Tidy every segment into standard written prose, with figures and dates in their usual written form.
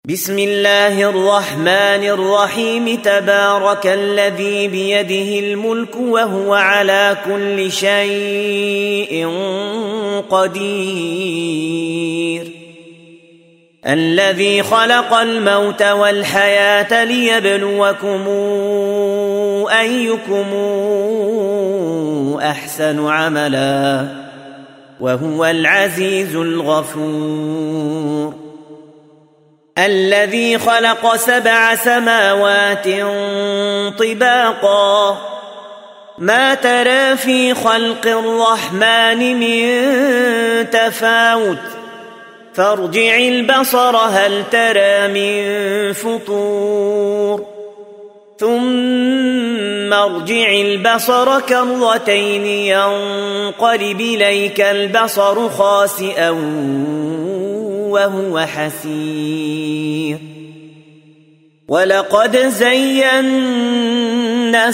بسم الله الرحمن الرحيم. تبارك الذي بيده الملك وهو على كل شيء قدير، الذي خلق الموت والحياة ليبلوكم أيكم أحسن عملا وهو العزيز الغفور. الذي خلق 7 سماوات طباقا، ما ترى في خلق الرحمن من تفاوت، فارجع البصر هل ترى من فطور، ثم ارجع البصر كرتين ينقلب إليك البصر خاسئا وهو حسير. ولقد زينا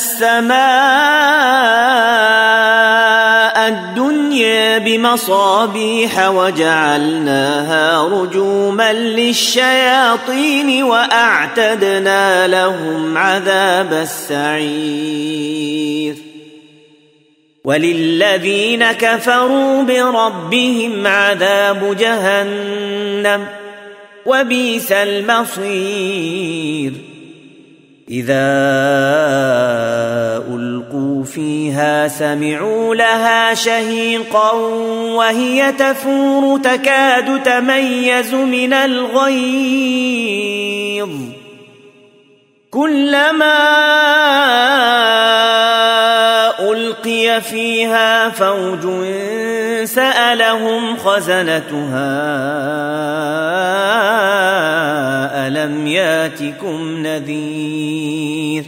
السماء الدنيا بمصابيح وجعلناها رجوما للشياطين وأعتدنا لهم عذاب السعير. وللذين كفروا بربهم عذاب جهنم وبئس المصير. إذا ألقوا فيها سمعوا لها شهيقا وهي تفور تكاد تميز من الغيظ، كلما ألقي فيها فوج سألهم خزنتها ألم ياتكم نذير؟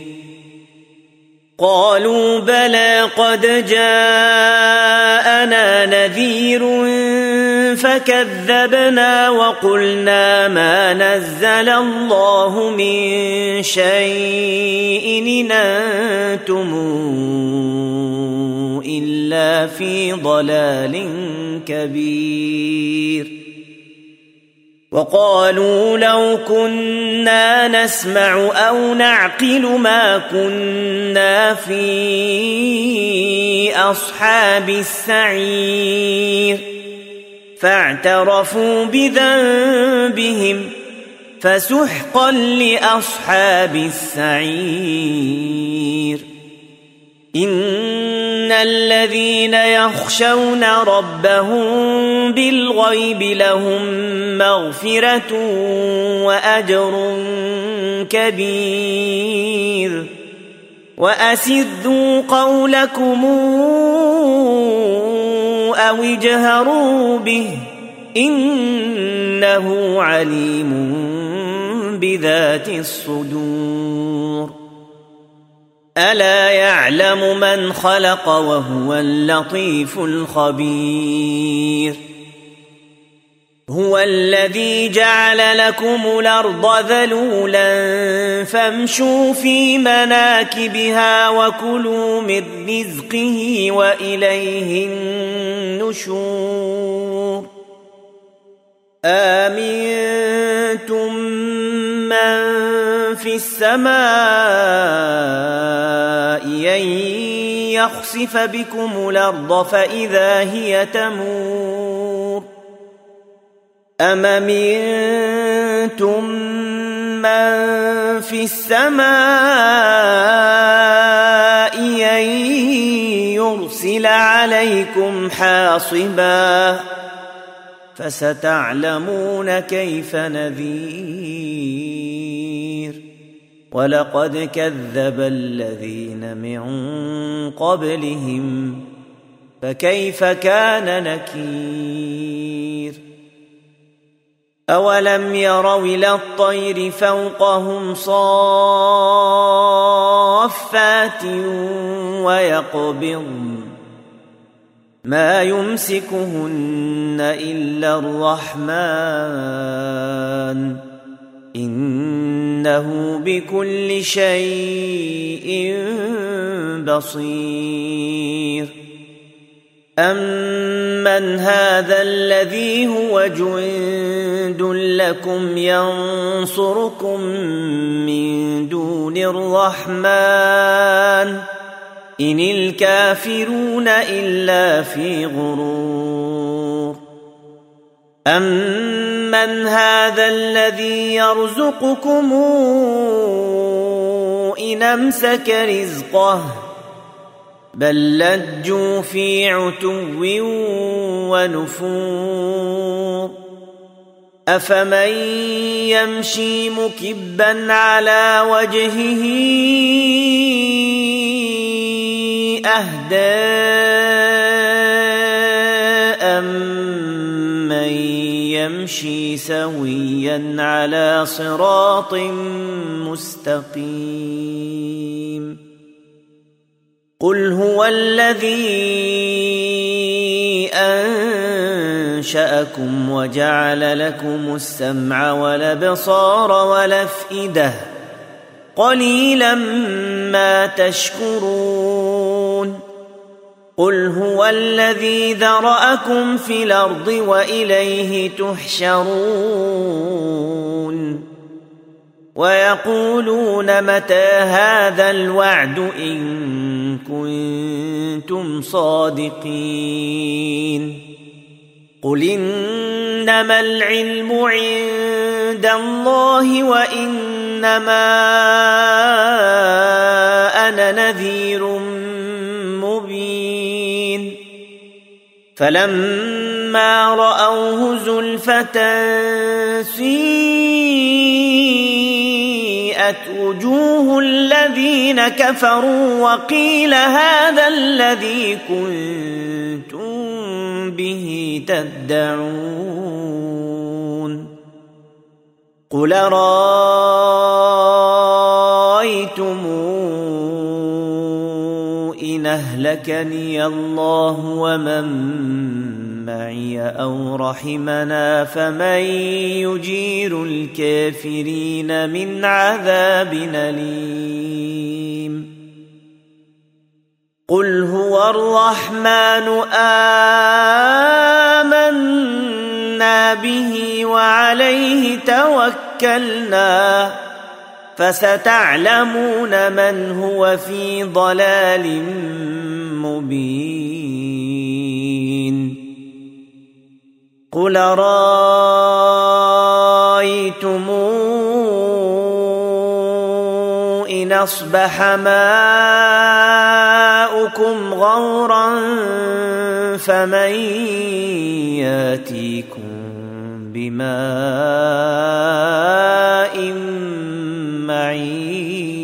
قالوا بلى قد جاءنا نذير فكذبنا وقلنا ما نزل الله من شيء إن أنتم إلا في ضلال كبير. وقالوا لو كنا نسمع أو نعقل ما كنا في أصحاب السعير، فاعترفوا بذنبهم فسحقا لأصحاب السعير. إن الذين يخشون ربهم بالغيب لهم مغفرة وأجر كبير. وأسروا قولكم أو اجهروا به إنه عليم بذات الصدور. ألا يعلم من خلق وهو اللطيف الخبير. هو الذي جعل لكم الأرض ذلولا فامشوا في مناكبها وكلوا من رزقه وإليه النشور. آمنتم من في السماء أن يخسف بكم الأرض فإذا هي تمور، أم أمنتم من في السماء أن يرسل عليكم حاصبا فستعلمون كيف نذير. ولقد كذب الذين من قبلهم فكيف كان نكير. أولم يروا إلى الطير فوقهم صافات ويقبضن ما يمسكهن إلا الرحمن إنه بكل شيء بصير. أمن أَمَّنْ هَذَا الَّذِي هُوَ جُندٌ لَّكُمْ يَنصُرُكُم مِّن دُونِ الرَّحْمَٰنِ إِنِ الْكَافِرُونَ إِلَّا فِي غُرُورٍ أَمَّنْ هَذَا الَّذِي يَرْزُقُكُمْ إِنْ أَمْسَكَ رِزْقَهُ بَل لَّجُّوا فِي عُتُوٍّ وَنُفُورٍ أَفَمَن يَمْشِي مُكِبًّا عَلَى وَجْهِهِ أَهْدَىٰ أَمَّن يَمْشِي سَوِيًّا عَلَى صِرَاطٍ مُّسْتَقِيمٍ قُلْ هُوَ الَّذِي أَنشَأَكُمْ وَجَعَلَ لَكُمُ السَّمْعَ وَالْأَبْصَارَ وَالْأَفْئِدَةَ قَلِيلًا مَا تَشْكُرُونَ قُلْ هُوَ الَّذِي ذَرَأَكُمْ فِي الْأَرْضِ وَإِلَيْهِ تُحْشَرُونَ وَيَقُولُونَ مَتَىٰ هَٰذَا الْوَعْدُ إِن كُنتُمْ صَادِقِينَ قُلْ إِنَّمَا الْعِلْمُ عِندَ اللَّهِ وَإِنَّمَا أَنَا نَذِيرٌ مُّبِينٌ فَلَمَّا رَأَوْهُ زُلْفَةً سِيئَتْ وُجُوهُ الَّذِينَ كَفَرُوا وَقِيلَ هَٰذَا الَّذِي كُنتُم بِهِ تَدَّعُونَ قُلْ أَرَأَيْتُمْ إِنْ أَهْلَكَنِيَ اللَّهُ وَمَن مَّعِيَ أَوْ رَحِمَنَا فَمَن يُجِيرُ الْكَافِرِينَ مِنْ عَذَابٍ أَلِيمٍ قُلْ هُوَ الرَّحْمَٰنُ آمَنَّا بِهِ وَعَلَيْهِ تَوَكَّلْنَا فَسَتَعْلَمُونَ مَنْ هُوَ فِي ضَلَالٍ مُّبِينٍ قُلْ أَرَأَيْتُمْ إِنْ أَصْبَحَ مَاؤُكُمْ غَوْرًا فَمَن يَأْتِيكُم بِمَاءٍ مَّعِينٍ